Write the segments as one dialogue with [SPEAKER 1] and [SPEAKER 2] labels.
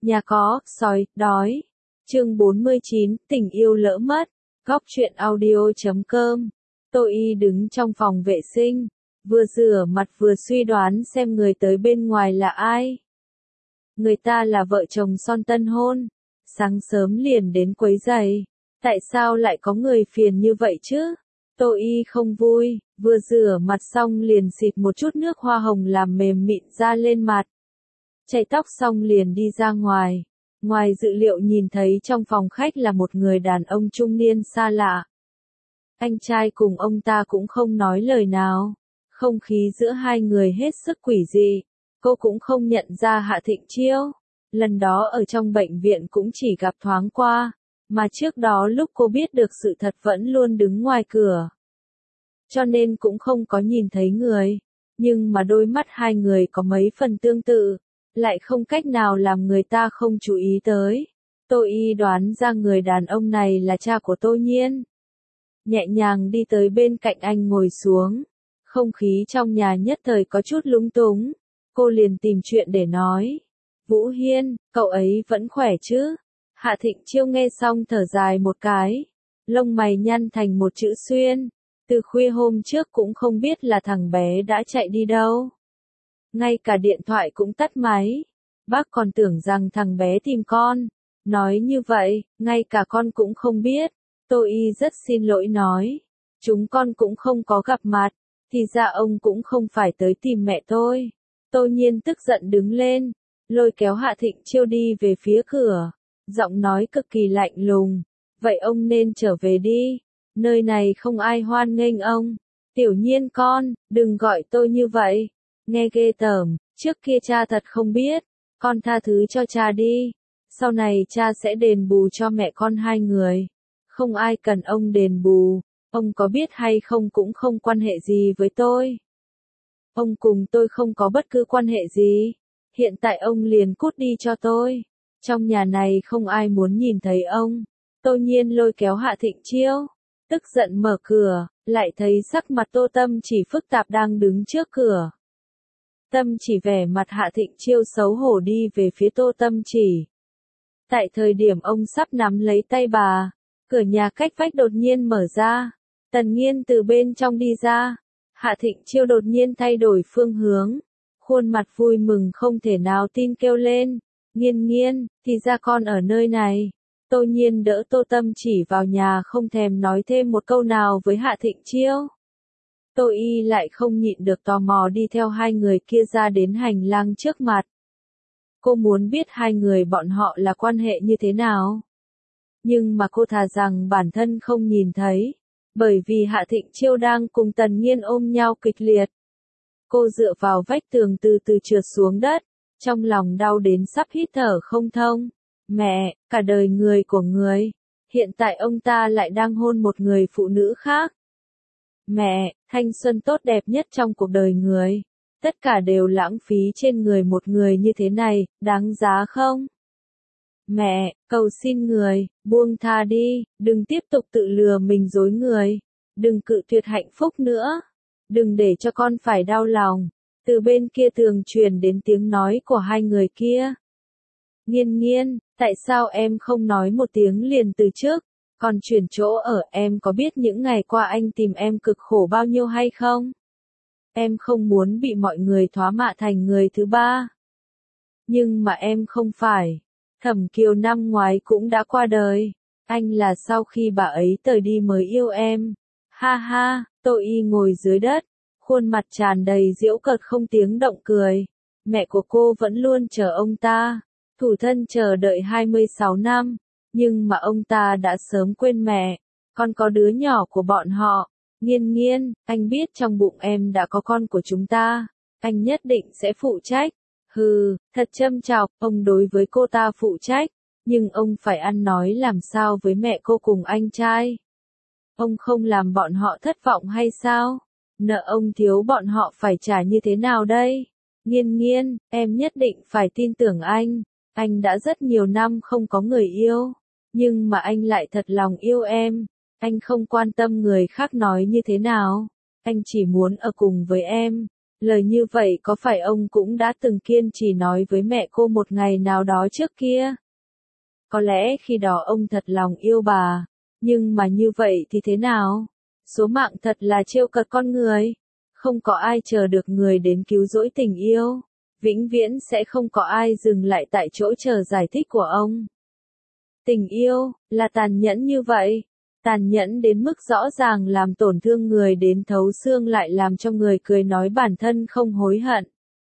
[SPEAKER 1] Nhà có, sói, đói. Chương 49, tình yêu lỡ mất. Góc truyện audio.com. Tô Y đứng trong phòng vệ sinh, vừa rửa mặt vừa suy đoán xem người tới bên ngoài là ai. Người ta là vợ chồng son tân hôn, sáng sớm liền đến quấy rầy. Tại sao lại có người phiền như vậy chứ? Tô Y không vui, vừa rửa mặt xong liền xịt một chút nước hoa hồng làm mềm mịn ra lên mặt. Chải tóc xong liền đi ra ngoài. Ngoài dự liệu nhìn thấy trong phòng khách là một người đàn ông trung niên xa lạ. Anh trai cùng ông ta cũng không nói lời nào. Không khí giữa hai người hết sức quỷ dị. Cô cũng không nhận ra Hạ Thịnh Chiêu. Lần đó ở trong bệnh viện cũng chỉ gặp thoáng qua. Mà trước đó lúc cô biết được sự thật vẫn luôn đứng ngoài cửa. Cho nên cũng không có nhìn thấy người. Nhưng mà đôi mắt hai người có mấy phần tương tự. Lại không cách nào làm người ta không chú ý tới. Tô Y đoán ra người đàn ông này là cha của Tô Nhiên. Nhẹ nhàng đi tới bên cạnh anh ngồi xuống. Không khí trong nhà nhất thời có chút lúng túng. Cô liền tìm chuyện để nói. Vũ Hiên, cậu ấy vẫn khỏe chứ? Hạ Thịnh Chiêu nghe xong thở dài một cái. Lông mày nhăn thành một chữ xuyên. Từ khuya hôm trước cũng không biết là thằng bé đã chạy đi đâu. Ngay cả điện thoại cũng tắt máy. Bác còn tưởng rằng thằng bé tìm con. Nói như vậy, ngay cả con cũng không biết. Tô Y rất xin lỗi nói. Chúng con cũng không có gặp mặt. Thì ra ông cũng không phải tới tìm mẹ tôi. Tô Nhiên tức giận đứng lên. Lôi kéo Hạ Thịnh Chiêu đi về phía cửa. Giọng nói cực kỳ lạnh lùng. Vậy ông nên trở về đi. Nơi này không ai hoan nghênh ông. Tiểu Nhiên con, đừng gọi tôi như vậy. Nghe ghê tởm, trước kia cha thật không biết. Con tha thứ cho cha đi. Sau này cha sẽ đền bù cho mẹ con hai người. Không ai cần ông đền bù. Ông có biết hay không cũng không quan hệ gì với tôi. Ông cùng tôi không có bất cứ quan hệ gì. Hiện tại ông liền cút đi cho tôi. Trong nhà này không ai muốn nhìn thấy ông. Tô Nhiên lôi kéo Hạ Thịnh Chiêu. Tức giận mở cửa, lại thấy sắc mặt Tô Tâm Chỉ phức tạp đang đứng trước cửa. Tâm Chỉ vẻ mặt Hạ Thịnh Chiêu xấu hổ đi về phía Tô Tâm Chỉ. Tại thời điểm ông sắp nắm lấy tay bà, cửa nhà cách vách đột nhiên mở ra. Tần Nghiên từ bên trong đi ra. Hạ Thịnh Chiêu đột nhiên thay đổi phương hướng. Khuôn mặt vui mừng không thể nào tin kêu lên. Nghiên Nghiên, thì ra con ở nơi này. Tô Nhiên đỡ Tô Tâm Chỉ vào nhà không thèm nói thêm một câu nào với Hạ Thịnh Chiêu. Tô Y lại không nhịn được tò mò đi theo hai người kia ra đến hành lang trước mặt. Cô muốn biết hai người bọn họ là quan hệ như thế nào. Nhưng mà cô thà rằng bản thân không nhìn thấy. Bởi vì Hạ Thịnh Chiêu đang cùng Tần Nghiên ôm nhau kịch liệt. Cô dựa vào vách tường từ từ trượt xuống đất. Trong lòng đau đến sắp hít thở không thông. Mẹ, cả đời người của người. Hiện tại ông ta lại đang hôn một người phụ nữ khác. Mẹ, thanh xuân tốt đẹp nhất trong cuộc đời người. Tất cả đều lãng phí trên người một người như thế này, đáng giá không? Mẹ, cầu xin người, buông tha đi, đừng tiếp tục tự lừa mình dối người. Đừng cự tuyệt hạnh phúc nữa. Đừng để cho con phải đau lòng. Từ bên kia tường truyền đến tiếng nói của hai người kia. Nghiên Nghiên, tại sao em không nói một tiếng liền từ trước? Còn chuyển chỗ ở em có biết những ngày qua anh tìm em cực khổ bao nhiêu hay không? Em không muốn bị mọi người thoá mạ thành người thứ ba. Nhưng mà em không phải. Thẩm Kiều năm ngoái cũng đã qua đời. Anh là sau khi bà ấy tời đi mới yêu em. Ha ha, Tô Y ngồi dưới đất. Khuôn mặt tràn đầy giễu cợt không tiếng động cười. Mẹ của cô vẫn luôn chờ ông ta. Thủ thân chờ đợi 26 năm. Nhưng mà ông ta đã sớm quên mẹ. Còn có đứa nhỏ của bọn họ. Nghiên Nghiên, anh biết trong bụng em đã có con của chúng ta. Anh nhất định sẽ phụ trách. Hừ, thật châm chọc, ông đối với cô ta phụ trách. Nhưng ông phải ăn nói làm sao với mẹ cô cùng anh trai. Ông không làm bọn họ thất vọng hay sao? Nợ ông thiếu bọn họ phải trả như thế nào đây? Nghiên Nghiên, em nhất định phải tin tưởng anh. Anh đã rất nhiều năm không có người yêu. Nhưng mà anh lại thật lòng yêu em. Anh không quan tâm người khác nói như thế nào. Anh chỉ muốn ở cùng với em. Lời như vậy có phải ông cũng đã từng kiên trì nói với mẹ cô một ngày nào đó trước kia? Có lẽ khi đó ông thật lòng yêu bà, nhưng mà như vậy thì thế nào? Số mạng thật là trêu cợt con người. Không có ai chờ được người đến cứu rỗi tình yêu. Vĩnh viễn sẽ không có ai dừng lại tại chỗ chờ giải thích của ông. Tình yêu, là tàn nhẫn như vậy. Tàn nhẫn đến mức rõ ràng làm tổn thương người đến thấu xương lại làm cho người cười nói bản thân không hối hận.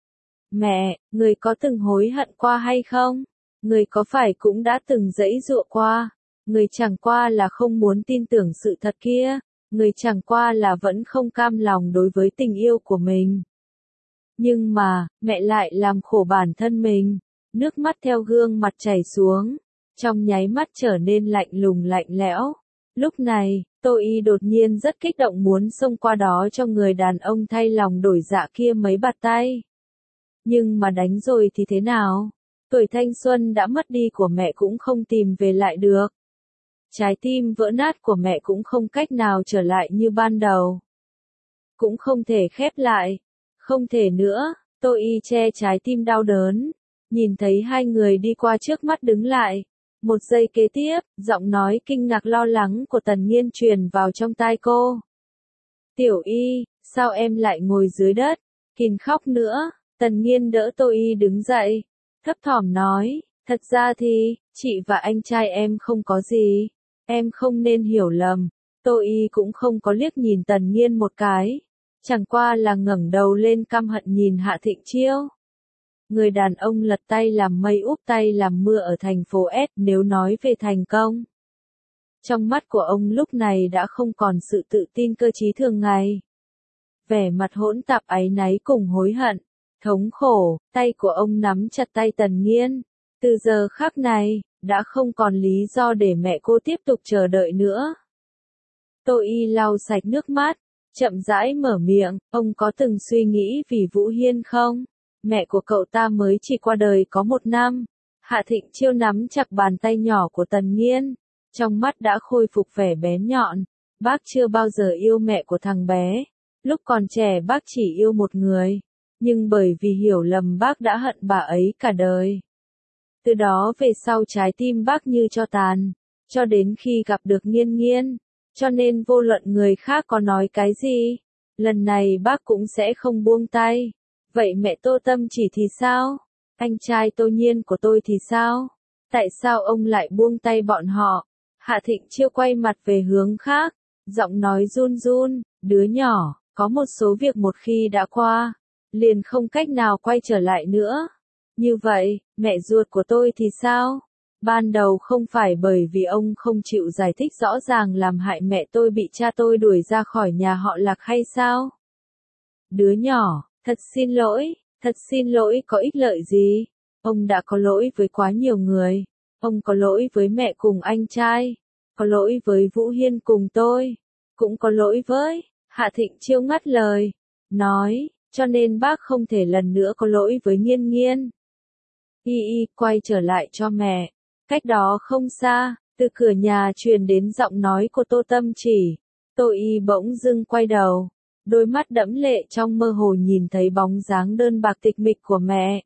[SPEAKER 1] Mẹ, người có từng hối hận qua hay không? Người có phải cũng đã từng giãy giụa qua? Người chẳng qua là không muốn tin tưởng sự thật kia. Người chẳng qua là vẫn không cam lòng đối với tình yêu của mình. Nhưng mà, mẹ lại làm khổ bản thân mình. Nước mắt theo gương mặt chảy xuống. Trong nháy mắt trở nên lạnh lùng lạnh lẽo. Lúc này, Tô Y đột nhiên rất kích động muốn xông qua đó cho người đàn ông thay lòng đổi dạ kia mấy bạt tay. Nhưng mà đánh rồi thì thế nào? Tuổi thanh xuân đã mất đi của mẹ cũng không tìm về lại được. Trái tim vỡ nát của mẹ cũng không cách nào trở lại như ban đầu. Cũng không thể khép lại. Không thể nữa, Tô Y che trái tim đau đớn. Nhìn thấy hai người đi qua trước mắt đứng lại. Một giây kế tiếp, giọng nói kinh ngạc lo lắng của Tần Nghiên truyền vào trong tai cô. Tiểu Y, sao em lại ngồi dưới đất? Kìn khóc nữa. Tần Nghiên đỡ Tô Y đứng dậy. Thấp thỏm nói, thật ra thì, chị và anh trai em không có gì. Em không nên hiểu lầm. Tô Y cũng không có liếc nhìn Tần Nghiên một cái. Chẳng qua là ngẩng đầu lên căm hận nhìn Hạ Thịnh Chiêu. Người đàn ông lật tay làm mây úp tay làm mưa ở thành phố S nếu nói về thành công. Trong mắt của ông lúc này đã không còn sự tự tin cơ trí thường ngày. Vẻ mặt hỗn tạp áy náy cùng hối hận, thống khổ, tay của ông nắm chặt tay Tần Nghiên. Từ giờ khắc này, đã không còn lý do để mẹ cô tiếp tục chờ đợi nữa. Tô Y lau sạch nước mắt, chậm rãi mở miệng, ông có từng suy nghĩ vì Vũ Hiên không? Mẹ của cậu ta mới chỉ qua đời có 1 năm. Hạ Thịnh Chiêu nắm chặt bàn tay nhỏ của Tần Nghiên. Trong mắt đã khôi phục vẻ bén nhọn. Bác chưa bao giờ yêu mẹ của thằng bé. Lúc còn trẻ bác chỉ yêu một người. Nhưng bởi vì hiểu lầm bác đã hận bà ấy cả đời. Từ đó về sau trái tim bác như tro tàn. Cho đến khi gặp được Nghiên Nghiên. Cho nên vô luận người khác có nói cái gì. Lần này bác cũng sẽ không buông tay. Vậy mẹ Tô Tâm Chỉ thì sao? Anh trai Tô Nhiên của tôi thì sao? Tại sao ông lại buông tay bọn họ? Hạ Thịnh Chiêu quay mặt về hướng khác, giọng nói run run, đứa nhỏ, có một số việc một khi đã qua, liền không cách nào quay trở lại nữa. Như vậy, mẹ ruột của tôi thì sao? Ban đầu không phải bởi vì ông không chịu giải thích rõ ràng làm hại mẹ tôi bị cha tôi đuổi ra khỏi nhà họ Lạc hay sao? Đứa nhỏ, thật xin lỗi có ích lợi gì? Ông đã có lỗi với quá nhiều người. Ông có lỗi với mẹ cùng anh trai. Có lỗi với Vũ Hiên cùng tôi. Cũng có lỗi với, Hạ Thịnh Chiêu ngắt lời. Nói, cho nên bác không thể lần nữa có lỗi với Nghiên Nghiên. Y quay trở lại cho mẹ. Cách đó không xa, từ cửa nhà truyền đến giọng nói của Tô Tâm Chỉ. Tô Y bỗng dưng quay đầu. Đôi mắt đẫm lệ trong mơ hồ nhìn thấy bóng dáng đơn bạc tịch mịch của mẹ.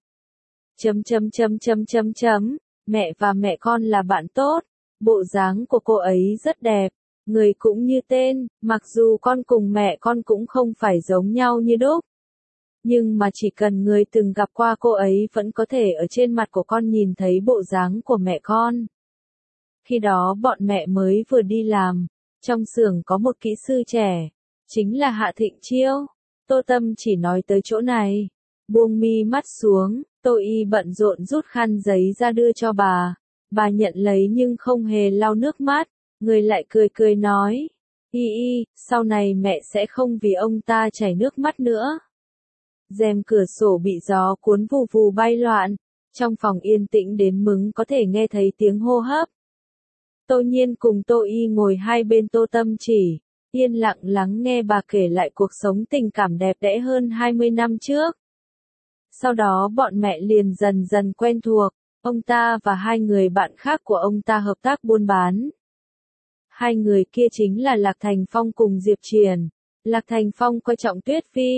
[SPEAKER 1] Mẹ và mẹ con là bạn tốt. Bộ dáng của cô ấy rất đẹp. Người cũng như tên, mặc dù con cùng mẹ con cũng không phải giống nhau như đúc. Nhưng mà chỉ cần người từng gặp qua cô ấy vẫn có thể ở trên mặt của con nhìn thấy bộ dáng của mẹ con. Khi đó bọn mẹ mới vừa đi làm. Trong xưởng có một kỹ sư trẻ. Chính là Hạ Thịnh Chiêu. Tô Tâm Chỉ nói tới chỗ này. Buông mi mắt xuống, Tô Y bận rộn rút khăn giấy ra đưa cho bà. Bà nhận lấy nhưng không hề lau nước mắt. Người lại cười cười nói. Y, sau này mẹ sẽ không vì ông ta chảy nước mắt nữa. Rèm cửa sổ bị gió cuốn vù vù bay loạn. Trong phòng yên tĩnh đến mức có thể nghe thấy tiếng hô hấp. Tô Nhiên cùng Tô Y ngồi hai bên Tô Tâm Chỉ. Yên lặng lắng nghe bà kể lại cuộc sống tình cảm đẹp đẽ hơn 20 năm trước. Sau đó bọn mẹ liền dần dần quen thuộc, ông ta và hai người bạn khác của ông ta hợp tác buôn bán. Hai người kia chính là Lạc Thành Phong cùng Diệp Triển. Lạc Thành Phong coi trọng Tuyết Phi,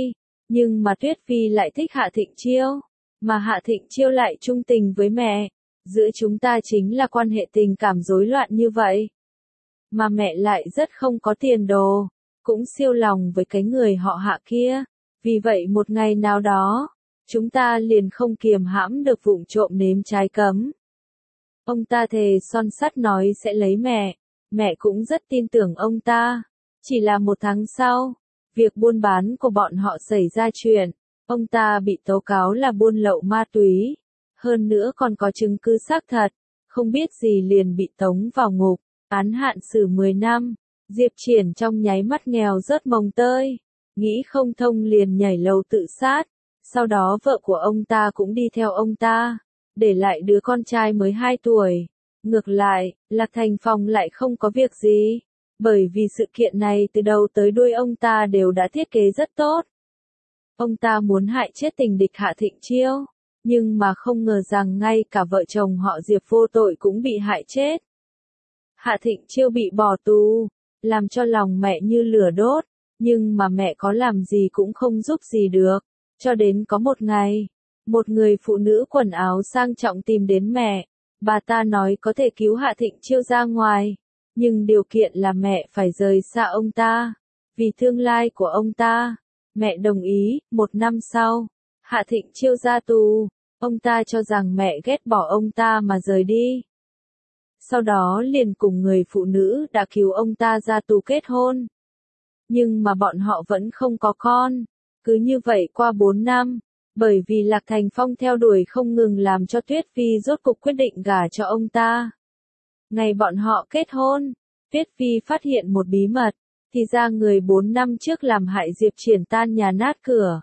[SPEAKER 1] Nhưng mà Tuyết Phi lại thích Hạ Thịnh Chiêu, mà Hạ Thịnh Chiêu lại trung tình với mẹ. Giữa chúng ta chính là quan hệ tình cảm rối loạn như vậy. Mà mẹ lại rất không có tiền đồ, cũng siêu lòng với cái người họ Hạ kia. Vì vậy một ngày nào đó, chúng ta liền không kiềm hãm được vụng trộm nếm trái cấm. Ông ta thề son sắt nói sẽ lấy mẹ cũng rất tin tưởng ông ta. Chỉ là một tháng sau, việc buôn bán của bọn họ xảy ra chuyện, ông ta bị tố cáo là buôn lậu ma túy, hơn nữa còn có chứng cứ xác thật, không biết gì liền bị tống vào ngục, án hạn xử 10 năm. Diệp Triển trong nháy mắt nghèo rớt mồng tơi, nghĩ không thông liền nhảy lầu tự sát, sau đó vợ của ông ta cũng đi theo ông ta, để lại đứa con trai mới 2 tuổi. Ngược lại, Lạc Thành Phong lại không có việc gì, bởi vì sự kiện này từ đầu tới đuôi ông ta đều đã thiết kế rất tốt. Ông ta muốn hại chết tình địch Hạ Thịnh Chiêu, nhưng mà không ngờ rằng ngay cả vợ chồng họ Diệp vô tội cũng bị hại chết. Hạ Thịnh Chiêu bị bỏ tù, làm cho lòng mẹ như lửa đốt, nhưng mà mẹ có làm gì cũng không giúp gì được. Cho đến có một ngày, một người phụ nữ quần áo sang trọng tìm đến mẹ, bà ta nói có thể cứu Hạ Thịnh Chiêu ra ngoài, nhưng điều kiện là mẹ phải rời xa ông ta, vì tương lai của ông ta. Mẹ đồng ý. 1 năm sau, Hạ Thịnh Chiêu ra tù, ông ta cho rằng mẹ ghét bỏ ông ta mà rời đi. Sau đó liền cùng người phụ nữ đã cứu ông ta ra tù kết hôn. Nhưng mà bọn họ vẫn không có con. Cứ như vậy qua 4 năm, bởi vì Lạc Thành Phong theo đuổi không ngừng làm cho Tuyết Phi rốt cục quyết định gả cho ông ta. Ngày bọn họ kết hôn, Tuyết Phi phát hiện một bí mật, thì ra người 4 năm trước làm hại Diệp Triển tan nhà nát cửa,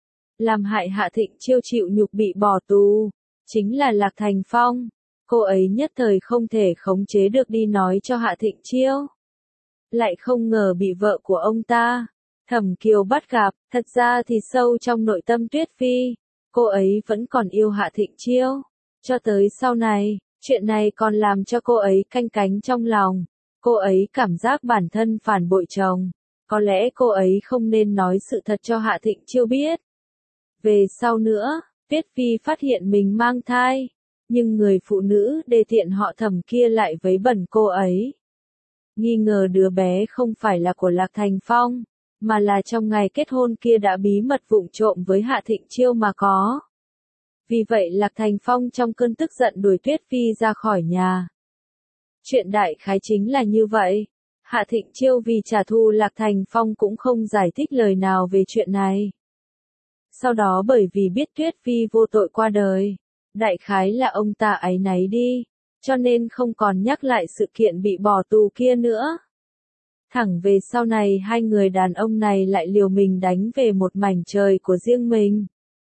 [SPEAKER 1] làm hại Hạ Thịnh Chiêu chịu nhục bị bỏ tù, chính là Lạc Thành Phong. Cô ấy nhất thời không thể khống chế được đi nói cho Hạ Thịnh Chiêu. Lại không ngờ bị vợ của ông ta, Thẩm Kiều bắt gặp. Thật ra thì sâu trong nội tâm Tuyết Phi, cô ấy vẫn còn yêu Hạ Thịnh Chiêu. Cho tới sau này, chuyện này còn làm cho cô ấy canh cánh trong lòng. Cô ấy cảm giác bản thân phản bội chồng. Có lẽ cô ấy không nên nói sự thật cho Hạ Thịnh Chiêu biết. Về sau nữa, Tuyết Phi phát hiện mình mang thai, nhưng người phụ nữ đê tiện họ Thẩm kia lại vấy bẩn cô ấy. Nghi ngờ đứa bé không phải là của Lạc Thành Phong, mà là trong ngày kết hôn kia đã bí mật vụng trộm với Hạ Thịnh Chiêu mà có. Vì vậy Lạc Thành Phong trong cơn tức giận đuổi Tuyết Phi ra khỏi nhà. Chuyện đại khái chính là như vậy. Hạ Thịnh Chiêu vì trả thù Lạc Thành Phong cũng không giải thích lời nào về chuyện này. Sau đó bởi vì biết Tuyết Phi vô tội qua đời, đại khái là ông ta áy náy đi, cho nên không còn nhắc lại sự kiện bị bỏ tù kia nữa. Thẳng về sau này hai người đàn ông này lại liều mình đánh về một mảnh trời của riêng mình.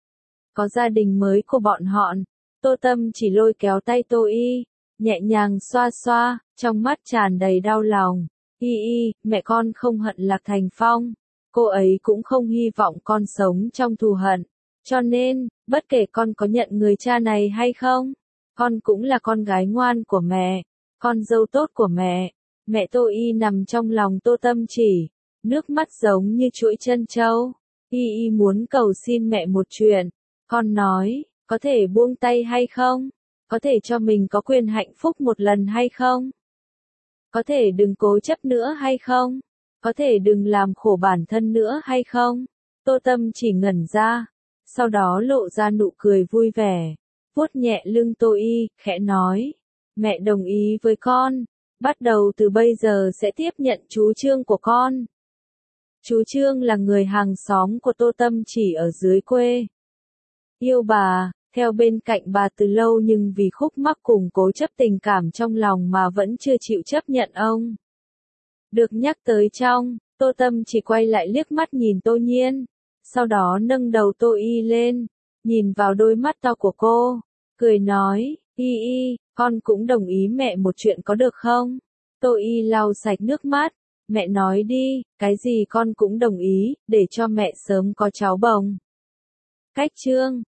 [SPEAKER 1] Có gia đình mới của bọn họ, Tô Tâm chỉ lôi kéo tay Tô Y, nhẹ nhàng xoa xoa, trong mắt tràn đầy đau lòng. Y, mẹ con không hận Lạc Thành Phong, cô ấy cũng không hy vọng con sống trong thù hận. Cho nên, bất kể con có nhận người cha này hay không, con cũng là con gái ngoan của mẹ, con dâu tốt của mẹ. Mẹ Tô Y nằm trong lòng Tô Tâm chỉ, nước mắt giống như chuỗi trân châu. Y muốn cầu xin mẹ một chuyện. Con nói, có thể buông tay hay không? Có thể cho mình có quyền hạnh phúc một lần hay không? Có thể đừng cố chấp nữa hay không? Có thể đừng làm khổ bản thân nữa hay không? Tô Tâm chỉ ngẩn ra, sau đó lộ ra nụ cười vui vẻ, vuốt nhẹ lưng Tô Y, khẽ nói, mẹ đồng ý với con, bắt đầu từ bây giờ sẽ tiếp nhận chú Trương của con. Chú Trương là người hàng xóm của Tô Tâm chỉ ở dưới quê. Yêu bà, theo bên cạnh bà từ lâu nhưng vì khúc mắc cùng cố chấp tình cảm trong lòng mà vẫn chưa chịu chấp nhận ông. Được nhắc tới trong, Tô Tâm chỉ quay lại liếc mắt nhìn Tô Nhiên, sau đó nâng đầu Tô Y lên, nhìn vào đôi mắt to của cô, cười nói, Y, con cũng đồng ý mẹ một chuyện có được không? Tô Y lau sạch nước mắt, mẹ nói đi, cái gì con cũng đồng ý, để cho mẹ sớm có cháu bồng. Cách chương